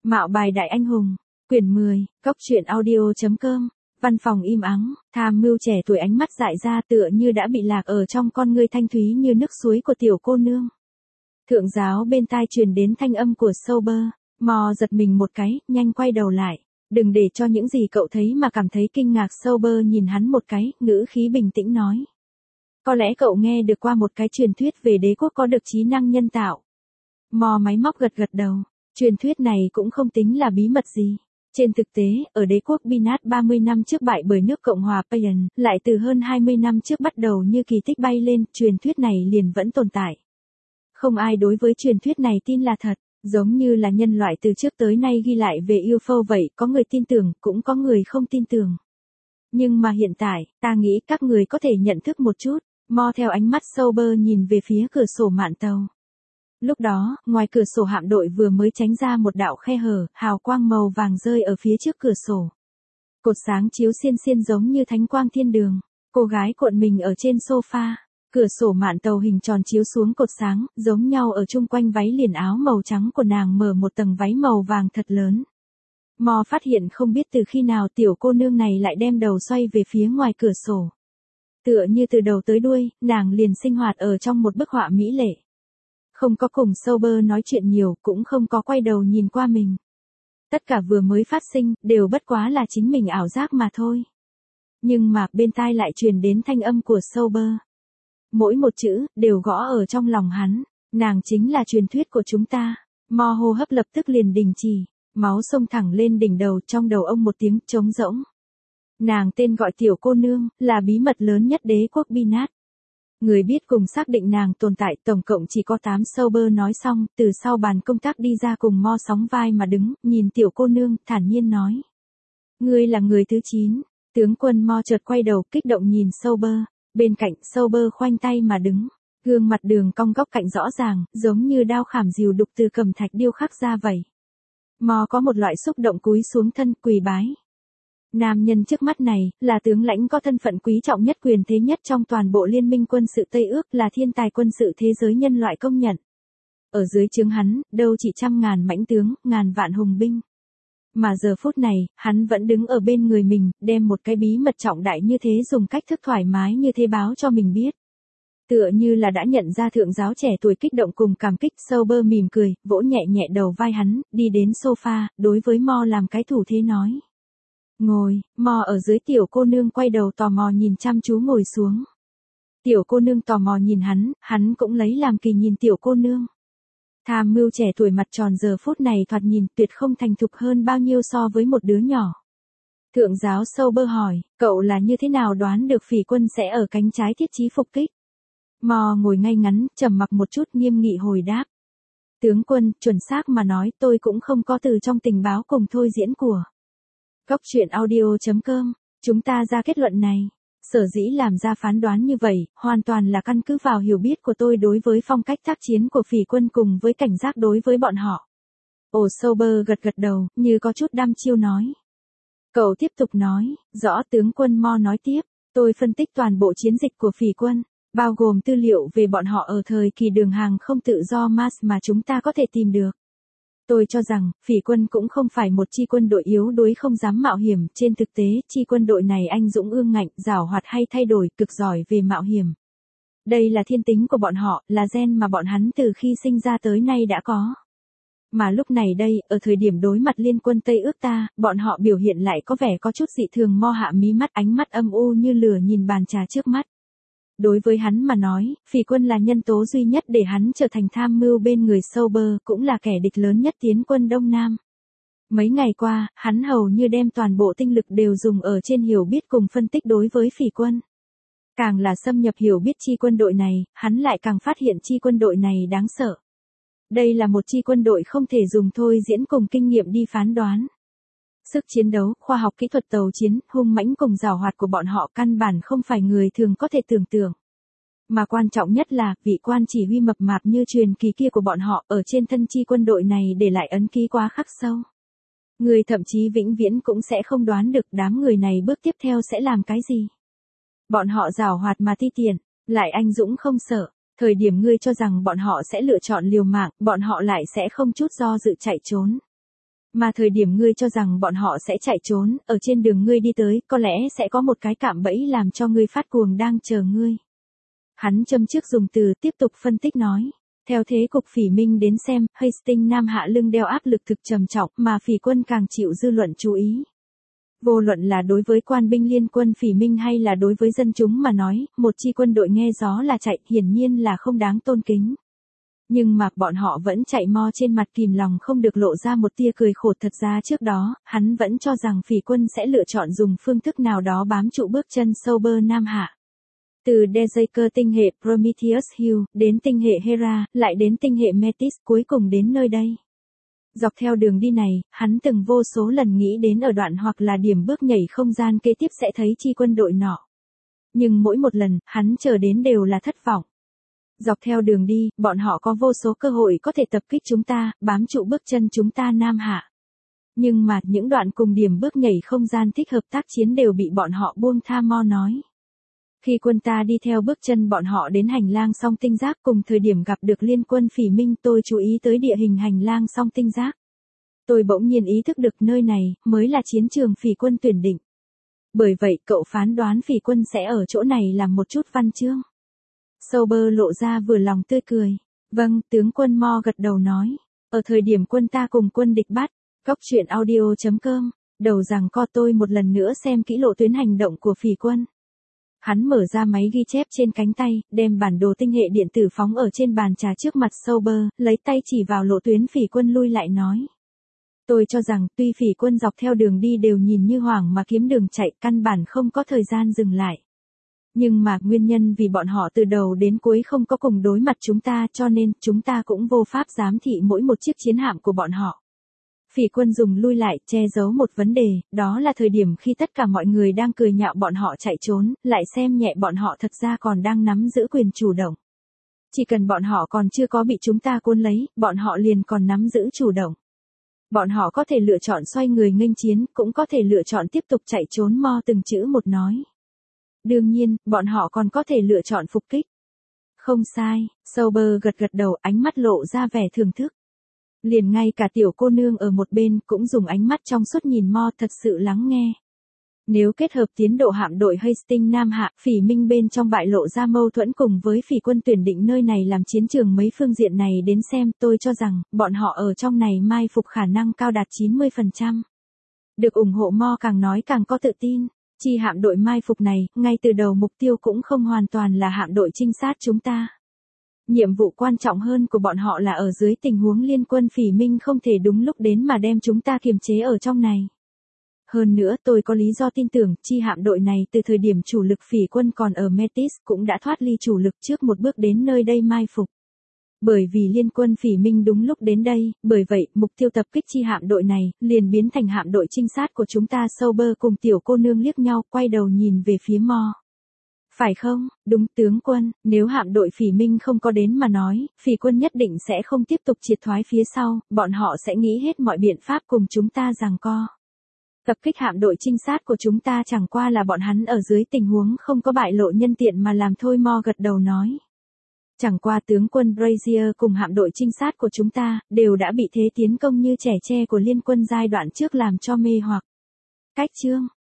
Mạo bài đại anh hùng, quyển 10, Cốc truyện audio.com, văn phòng im ắng, tham mưu trẻ tuổi ánh mắt dại ra tựa như đã bị lạc ở trong con ngươi thanh thúy như nước suối của tiểu cô nương. Thượng giáo bên tai truyền đến thanh âm của Sober, Mò giật mình một cái, nhanh quay đầu lại. Đừng để cho những gì cậu thấy mà cảm thấy kinh ngạc. Sober nhìn hắn một cái, ngữ khí bình tĩnh nói. Có lẽ cậu nghe được qua một cái truyền thuyết về đế quốc có được trí năng nhân tạo. Mò máy móc gật gật đầu, truyền thuyết này cũng không tính là bí mật gì. Trên thực tế, ở đế quốc Binat 30 năm trước bại bởi nước Cộng hòa Payan, lại từ hơn 20 năm trước bắt đầu như kỳ tích bay lên, truyền thuyết này liền vẫn tồn tại. Không ai đối với truyền thuyết này tin là thật, giống như là nhân loại từ trước tới nay ghi lại về UFO vậy, có người tin tưởng, cũng có người không tin tưởng. Nhưng mà hiện tại, ta nghĩ các người có thể nhận thức một chút. Mo theo ánh mắt Sober nhìn về phía cửa sổ mạn tàu. Lúc đó, ngoài cửa sổ hạm đội vừa mới tránh ra một đạo khe hở, hào quang màu vàng rơi ở phía trước cửa sổ. Cột sáng chiếu xiên xiên giống như thánh quang thiên đường. Cô gái cuộn mình ở trên sofa. Cửa sổ mạn tàu hình tròn chiếu xuống cột sáng, giống nhau ở chung quanh váy liền áo màu trắng của nàng mở một tầng váy màu vàng thật lớn. Mo phát hiện không biết từ khi nào tiểu cô nương này lại đem đầu xoay về phía ngoài cửa sổ. Tựa như từ đầu tới đuôi, nàng liền sinh hoạt ở trong một bức họa mỹ lệ. Không có cùng Sober nói chuyện nhiều, cũng không có quay đầu nhìn qua mình. Tất cả vừa mới phát sinh, đều bất quá là chính mình ảo giác mà thôi. Nhưng mà, bên tai lại truyền đến thanh âm của Sober. Mỗi một chữ, đều gõ ở trong lòng hắn. Nàng chính là truyền thuyết của chúng ta. Mo hô hấp lập tức liền đình chỉ. Máu xông thẳng lên đỉnh đầu, trong đầu ông một tiếng trống rỗng. Nàng tên gọi tiểu cô nương, là bí mật lớn nhất đế quốc Binat. Người biết cùng xác định nàng tồn tại tổng cộng chỉ có 8. Sober nói xong, từ sau bàn công tác đi ra cùng Mo sóng vai mà đứng, nhìn tiểu cô nương, thản nhiên nói. Ngươi là người thứ 9. Tướng quân Mo chợt quay đầu, kích động nhìn Sober. Bên cạnh, Sober khoanh tay mà đứng. Gương mặt đường cong góc cạnh rõ ràng, giống như đao khảm dìu đục từ cẩm thạch điêu khắc ra vậy. Mo có một loại xúc động cúi xuống thân quỳ bái. Nam nhân trước mắt này, là tướng lãnh có thân phận quý trọng nhất quyền thế nhất trong toàn bộ liên minh quân sự Tây Ước, là thiên tài quân sự thế giới nhân loại công nhận. Ở dưới trướng hắn, đâu chỉ trăm ngàn mãnh tướng, ngàn vạn hùng binh. Mà giờ phút này, hắn vẫn đứng ở bên người mình, đem một cái bí mật trọng đại như thế dùng cách thức thoải mái như thế báo cho mình biết. Tựa như là đã nhận ra thượng giáo trẻ tuổi kích động cùng cảm kích. Sober mỉm cười, vỗ nhẹ nhẹ đầu vai hắn, đi đến sofa, đối với Mo làm cái thủ thế nói. Ngồi. Mo ở dưới tiểu cô nương quay đầu tò mò nhìn chăm chú ngồi xuống. Tiểu cô nương tò mò nhìn hắn cũng lấy làm kỳ nhìn tiểu cô nương. Tham mưu trẻ tuổi mặt tròn giờ phút này thoạt nhìn tuyệt không thành thục hơn bao nhiêu so với một đứa nhỏ. Thượng giáo Sober hỏi, cậu là như thế nào đoán được phỉ quân sẽ ở cánh trái thiết chí phục kích? Mo ngồi ngay ngắn, trầm mặc một chút nghiêm nghị hồi đáp. Tướng quân, chuẩn xác mà nói tôi cũng không có từ trong tình báo cùng thôi diễn của. Cốc truyện audio.com, chúng ta ra kết luận này. Sở dĩ làm ra phán đoán như vậy, hoàn toàn là căn cứ vào hiểu biết của tôi đối với phong cách tác chiến của phỉ quân cùng với cảnh giác đối với bọn họ. Sober gật gật đầu, như có chút đăm chiêu nói. Cậu tiếp tục nói, rõ tướng quân. Mo nói tiếp, tôi phân tích toàn bộ chiến dịch của phỉ quân, bao gồm tư liệu về bọn họ ở thời kỳ đường hàng không tự do Mars mà chúng ta có thể tìm được. Tôi cho rằng, phỉ quân cũng không phải một chi quân đội yếu đuối không dám mạo hiểm, trên thực tế, chi quân đội này anh dũng ương ngạnh, giảo hoạt hay thay đổi, cực giỏi về mạo hiểm. Đây là thiên tính của bọn họ, là gen mà bọn hắn từ khi sinh ra tới nay đã có. Mà lúc này đây, ở thời điểm đối mặt liên quân Tây Ước ta, bọn họ biểu hiện lại có vẻ có chút dị thường. Mo hạ mí mắt, ánh mắt âm u như lửa nhìn bàn trà trước mắt. Đối với hắn mà nói, phỉ quân là nhân tố duy nhất để hắn trở thành tham mưu bên người Sober, cũng là kẻ địch lớn nhất tiến quân Đông Nam. Mấy ngày qua, hắn hầu như đem toàn bộ tinh lực đều dùng ở trên hiểu biết cùng phân tích đối với phỉ quân. Càng là xâm nhập hiểu biết chi quân đội này, hắn lại càng phát hiện chi quân đội này đáng sợ. Đây là một chi quân đội không thể dùng thôi diễn cùng kinh nghiệm đi phán đoán. Sức chiến đấu, khoa học kỹ thuật tàu chiến, hung mãnh cùng giàu hoạt của bọn họ căn bản không phải người thường có thể tưởng tượng. Mà quan trọng nhất là, vị quan chỉ huy mập mạp như truyền kỳ kia của bọn họ, ở trên thân chi quân đội này để lại ấn ký quá khắc sâu. Người thậm chí vĩnh viễn cũng sẽ không đoán được đám người này bước tiếp theo sẽ làm cái gì. Bọn họ giàu hoạt mà ti tiện, lại anh dũng không sợ. Thời điểm ngươi cho rằng bọn họ sẽ lựa chọn liều mạng, bọn họ lại sẽ không chút do dự chạy trốn. Mà thời điểm ngươi cho rằng bọn họ sẽ chạy trốn, ở trên đường ngươi đi tới, có lẽ sẽ có một cái cạm bẫy làm cho ngươi phát cuồng đang chờ ngươi. Hắn châm trước dùng từ tiếp tục phân tích nói. Theo thế cục Phỉ Minh đến xem, Hastings Nam Hạ lưng đeo áp lực thực trầm trọng mà Phỉ quân càng chịu dư luận chú ý. Vô luận là đối với quan binh liên quân Phỉ Minh hay là đối với dân chúng mà nói, một chi quân đội nghe gió là chạy hiển nhiên là không đáng tôn kính. Nhưng mà bọn họ vẫn chạy mo trên mặt kìm lòng không được lộ ra một tia cười khổ. Thật ra trước đó, hắn vẫn cho rằng Phỉ quân sẽ lựa chọn dùng phương thức nào đó bám trụ bước chân Sober Nam Hạ. Từ Dejaker tinh hệ Prometheus Hill, đến tinh hệ Hera, lại đến tinh hệ Metis, cuối cùng đến nơi đây. Dọc theo đường đi này, hắn từng vô số lần nghĩ đến ở đoạn hoặc là điểm bước nhảy không gian kế tiếp sẽ thấy chi quân đội nọ. Nhưng mỗi một lần, hắn chờ đến đều là thất vọng. Dọc theo đường đi, bọn họ có vô số cơ hội có thể tập kích chúng ta, bám trụ bước chân chúng ta Nam Hạ. Nhưng mà, những đoạn cùng điểm bước nhảy không gian thích hợp tác chiến đều bị bọn họ buông tha mo nói. Khi quân ta đi theo bước chân bọn họ đến hành lang song tinh giác cùng thời điểm gặp được liên quân Phỉ Minh, tôi chú ý tới địa hình hành lang song tinh giác. Tôi bỗng nhiên ý thức được nơi này mới là chiến trường Phỉ quân tuyển định. Bởi vậy cậu phán đoán Phỉ quân sẽ ở chỗ này làm một chút văn chương. Sober lộ ra vừa lòng tươi cười. Vâng, tướng quân Mo gật đầu nói. Ở thời điểm quân ta cùng quân địch bắt, Góc truyện audio.com, đầu rằng co tôi một lần nữa xem kỹ lộ tuyến hành động của Phỉ quân. Hắn mở ra máy ghi chép trên cánh tay, đem bản đồ tinh hệ điện tử phóng ở trên bàn trà trước mặt Sober, lấy tay chỉ vào lộ tuyến Phỉ quân lui lại nói. Tôi cho rằng tuy Phỉ quân dọc theo đường đi đều nhìn như hoảng mà kiếm đường chạy, căn bản không có thời gian dừng lại. Nhưng mà nguyên nhân vì bọn họ từ đầu đến cuối không có cùng đối mặt chúng ta, cho nên chúng ta cũng vô pháp giám thị mỗi một chiếc chiến hạm của bọn họ. Phỉ quân dùng lui lại che giấu một vấn đề, đó là thời điểm khi tất cả mọi người đang cười nhạo bọn họ chạy trốn, lại xem nhẹ bọn họ thật ra còn đang nắm giữ quyền chủ động. Chỉ cần bọn họ còn chưa có bị chúng ta cuốn lấy, bọn họ liền còn nắm giữ chủ động. Bọn họ có thể lựa chọn xoay người nghênh chiến, cũng có thể lựa chọn tiếp tục chạy trốn. Mo từng chữ một nói. Đương nhiên, bọn họ còn có thể lựa chọn phục kích. Không sai, Sober gật gật đầu, ánh mắt lộ ra vẻ thưởng thức. Liền ngay cả tiểu cô nương ở một bên cũng dùng ánh mắt trong suốt nhìn Mo, thật sự lắng nghe. Nếu kết hợp tiến độ hạm đội Hastings Nam Hạ, Phỉ Minh bên trong bại lộ ra mâu thuẫn cùng với Phỉ quân tuyển định nơi này làm chiến trường mấy phương diện này đến xem, tôi cho rằng, bọn họ ở trong này mai phục khả năng cao đạt 90%. Được ủng hộ Mo càng nói càng có tự tin. Chi hạm đội mai phục này, ngay từ đầu mục tiêu cũng không hoàn toàn là hạm đội trinh sát chúng ta. Nhiệm vụ quan trọng hơn của bọn họ là ở dưới tình huống liên quân Phỉ Minh không thể đúng lúc đến mà đem chúng ta kiềm chế ở trong này. Hơn nữa tôi có lý do tin tưởng chi hạm đội này từ thời điểm chủ lực Phỉ quân còn ở Metis cũng đã thoát ly chủ lực trước một bước đến nơi đây mai phục. Bởi vì liên quân Phỉ Minh đúng lúc đến đây, bởi vậy mục tiêu tập kích chi hạm đội này liền biến thành hạm đội trinh sát của chúng ta. Sober cùng tiểu cô nương liếc nhau, quay đầu nhìn về phía Mo. Phải không? Đúng tướng quân, nếu hạm đội Phỉ Minh không có đến mà nói, Phỉ quân nhất định sẽ không tiếp tục triệt thoái phía sau, bọn họ sẽ nghĩ hết mọi biện pháp cùng chúng ta giằng co. Tập kích hạm đội trinh sát của chúng ta chẳng qua là bọn hắn ở dưới tình huống không có bại lộ nhân tiện mà làm thôi. Mo gật đầu nói. Chẳng qua tướng quân Brazier cùng hạm đội trinh sát của chúng ta, đều đã bị thế tiến công như trẻ tre của liên quân giai đoạn trước làm cho mê hoặc. Cách chương